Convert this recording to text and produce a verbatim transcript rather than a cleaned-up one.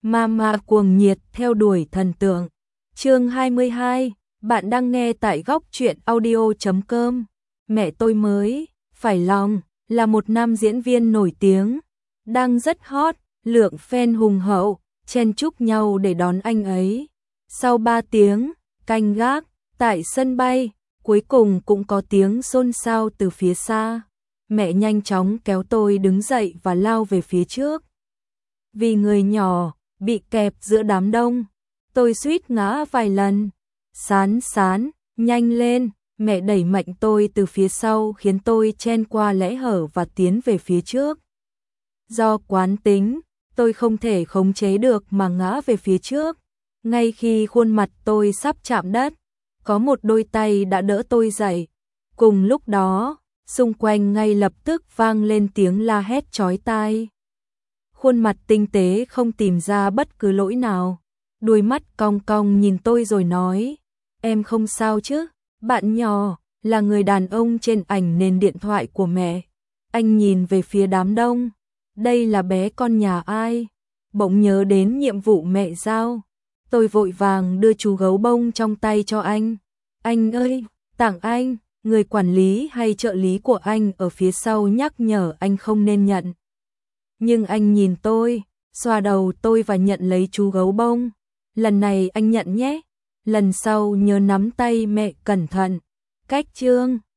Mama cuồng nhiệt theo đuổi thần tượng. Chương hai mươi hai, bạn đang nghe tại góc truyện audio chấm com. Mẹ tôi mới phải lòng là một nam diễn viên nổi tiếng, đang rất hot, lượng fan hùng hậu, chen chúc nhau để đón anh ấy. Sau ba tiếng canh gác tại sân bay, cuối cùng cũng có tiếng xôn xao từ phía xa. Mẹ nhanh chóng kéo tôi đứng dậy và lao về phía trước. Vì người nhỏ bị kẹp giữa đám đông, tôi suýt ngã vài lần. Sán sán, nhanh lên, mẹ đẩy mạnh tôi từ phía sau khiến tôi chen qua lẽ hở và tiến về phía trước. Do quán tính, tôi không thể khống chế được mà ngã về phía trước. Ngay khi khuôn mặt tôi sắp chạm đất, có một đôi tay đã đỡ tôi dậy. Cùng lúc đó, xung quanh ngay lập tức vang lên tiếng la hét chói tai. Khuôn mặt tinh tế không tìm ra bất cứ lỗi nào. Đuôi mắt cong cong nhìn tôi rồi nói, em không sao chứ? Bạn nhỏ là người đàn ông trên ảnh nền điện thoại của mẹ. Anh nhìn về phía đám đông. Đây là bé con nhà ai? Bỗng nhớ đến nhiệm vụ mẹ giao. Tôi vội vàng đưa chú gấu bông trong tay cho anh. Anh ơi, tặng anh. Người quản lý hay trợ lý của anh ở phía sau nhắc nhở anh không nên nhận. Nhưng anh nhìn tôi, xoa đầu tôi và nhận lấy chú gấu bông. Lần này anh nhận nhé. Lần sau nhớ nắm tay mẹ cẩn thận. Cách chương